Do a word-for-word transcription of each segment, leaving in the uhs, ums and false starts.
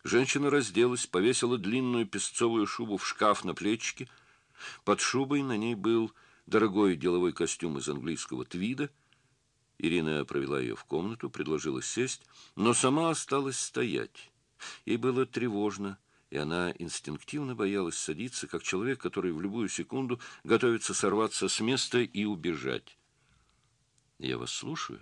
Женщина разделась, повесила длинную песцовую шубу в шкаф на плечики. Под шубой на ней был дорогой деловой костюм из английского твида. Ирина провела ее в комнату, предложила сесть, но сама осталась стоять. Ей было тревожно, и она инстинктивно боялась садиться, как человек, который в любую секунду готовится сорваться с места и убежать. «Я вас слушаю».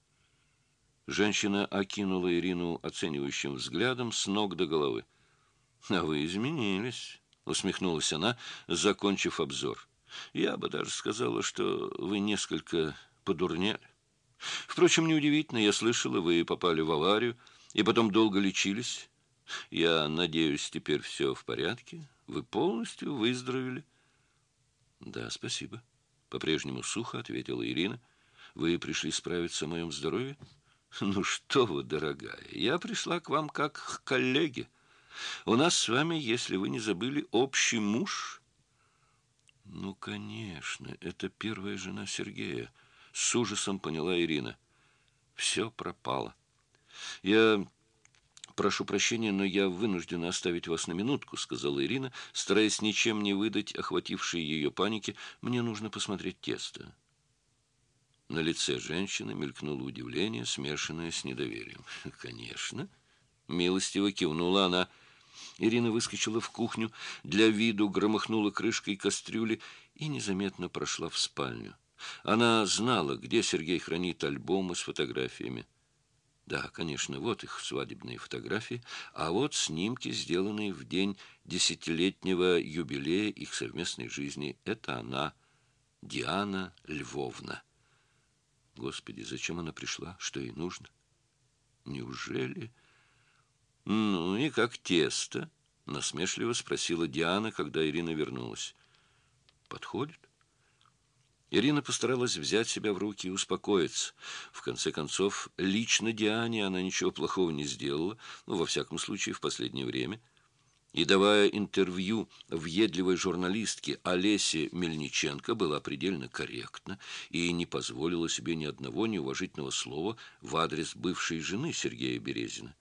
Женщина окинула Ирину оценивающим взглядом с ног до головы. «А вы изменились», — усмехнулась она, закончив обзор. «Я бы даже сказала, что вы несколько подурнели. Впрочем, неудивительно, я слышала, вы попали в аварию и потом долго лечились. Я надеюсь, теперь все в порядке. Вы полностью выздоровели». «Да, спасибо», — по-прежнему сухо ответила Ирина. «Вы пришли справиться о моем здоровье?» «Ну что вы, дорогая, я пришла к вам как к коллеге. У нас с вами, если вы не забыли, общий муж». «Ну, конечно, это первая жена Сергея», — с ужасом поняла Ирина. «Все пропало. Я прошу прощения, но я вынуждена оставить вас на минутку», — сказала Ирина, стараясь ничем не выдать охватившей ее паники. «Мне нужно посмотреть тесто». На лице женщины мелькнуло удивление, смешанное с недоверием. «Конечно», — милостиво кивнула она. Ирина выскочила в кухню, для виду громыхнула крышкой кастрюли и незаметно прошла в спальню. Она знала, где Сергей хранит альбомы с фотографиями. Да, конечно, вот их свадебные фотографии, а вот снимки, сделанные в день десятилетнего юбилея их совместной жизни. Это она, Диана Львовна. Господи, зачем она пришла? Что ей нужно? Неужели... «Ну и как тесто?» — насмешливо спросила Диана, когда Ирина вернулась. «Подходит?» Ирина постаралась взять себя в руки и успокоиться. В конце концов, лично Диане она ничего плохого не сделала, ну, во всяком случае, в последнее время. И, давая интервью въедливой журналистке Олесе Мельниченко, была предельно корректна и не позволила себе ни одного неуважительного слова в адрес бывшей жены Сергея Березина.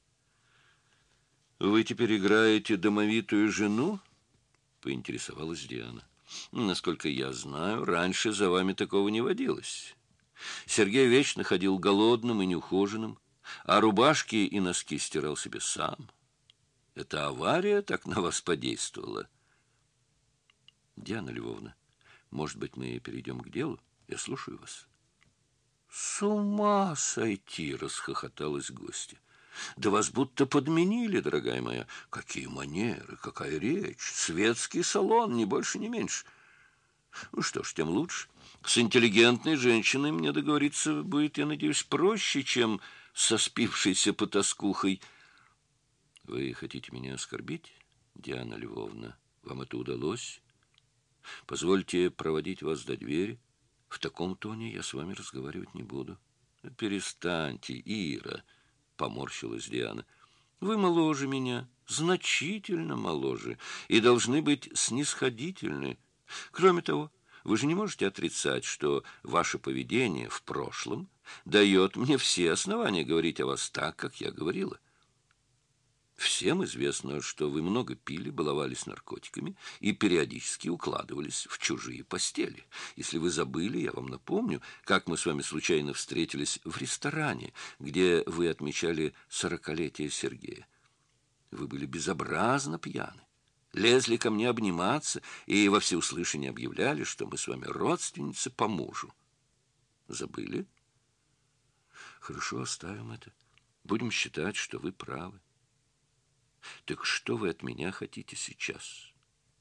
«Вы теперь играете домовитую жену?» — поинтересовалась Диана. «Насколько я знаю, раньше за вами такого не водилось. Сергей вечно ходил голодным и неухоженным, а рубашки и носки стирал себе сам. Эта авария так на вас подействовала». «Диана Львовна, может быть, мы перейдем к делу? Я слушаю вас». «С ума сойти!» — расхохоталась гостья. «Да вас будто подменили, дорогая моя. Какие манеры, какая речь! Светский салон, ни больше, ни меньше. Ну что ж, тем лучше. С интеллигентной женщиной мне договориться будет, я надеюсь, проще, чем со спившейся потаскухой». «Вы хотите меня оскорбить, Диана Львовна? Вам это удалось? Позвольте проводить вас до двери. В таком тоне я с вами разговаривать не буду». «Перестаньте, Ира», — поморщилась Диана. «Вы моложе меня, значительно моложе, и должны быть снисходительны. Кроме того, вы же не можете отрицать, что ваше поведение в прошлом дает мне все основания говорить о вас так, как я говорила. Всем известно, что вы много пили, баловались наркотиками и периодически укладывались в чужие постели. Если вы забыли, я вам напомню, как мы с вами случайно встретились в ресторане, где вы отмечали сорокалетие Сергея. Вы были безобразно пьяны, лезли ко мне обниматься и во всеуслышание объявляли, что мы с вами родственницы по мужу. Забыли? Хорошо, оставим это. Будем считать, что вы правы. Так что вы от меня хотите сейчас?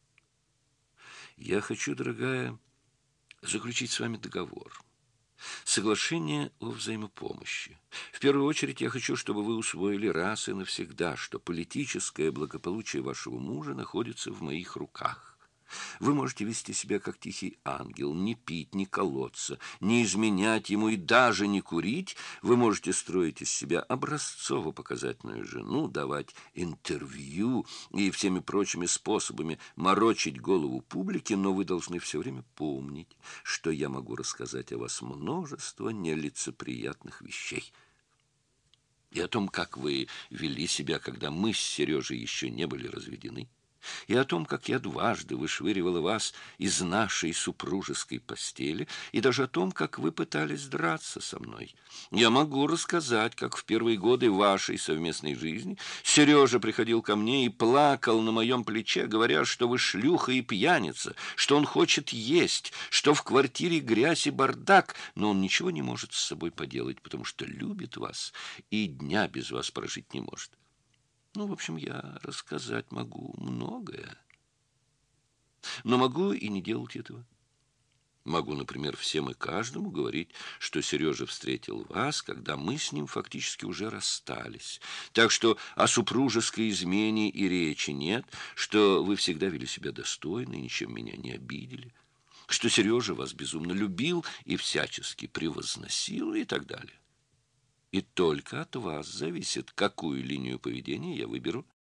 Я хочу, дорогая, заключить с вами договор. Соглашение о взаимопомощи. В первую очередь я хочу, чтобы вы усвоили раз и навсегда, что политическое благополучие вашего мужа находится в моих руках. Вы можете вести себя как тихий ангел, не пить, не колоться, не изменять ему и даже не курить. Вы можете строить из себя образцово-показательную жену, давать интервью и всеми прочими способами морочить голову публике, но вы должны все время помнить, что я могу рассказать о вас множество нелицеприятных вещей. и о том, как вы вели себя, когда мы с Сережей еще не были разведены, и о том, как я дважды вышвыривала вас из нашей супружеской постели, и даже о том, как вы пытались драться со мной. Я могу рассказать, как в первые годы вашей совместной жизни Сережа приходил ко мне и плакал на моем плече, говоря, что вы шлюха и пьяница, что он хочет есть, что в квартире грязь и бардак, но он ничего не может с собой поделать, потому что любит вас и дня без вас прожить не может. Ну, в общем, я рассказать могу многое, но могу и не делать этого. Могу, например, всем и каждому говорить, что Сережа встретил вас, когда мы с ним фактически уже расстались. Так что о супружеской измене и речи нет, что вы всегда вели себя достойно и ничем меня не обидели, что Сережа вас безумно любил и всячески превозносил и так далее. И только от вас зависит, какую линию поведения я выберу.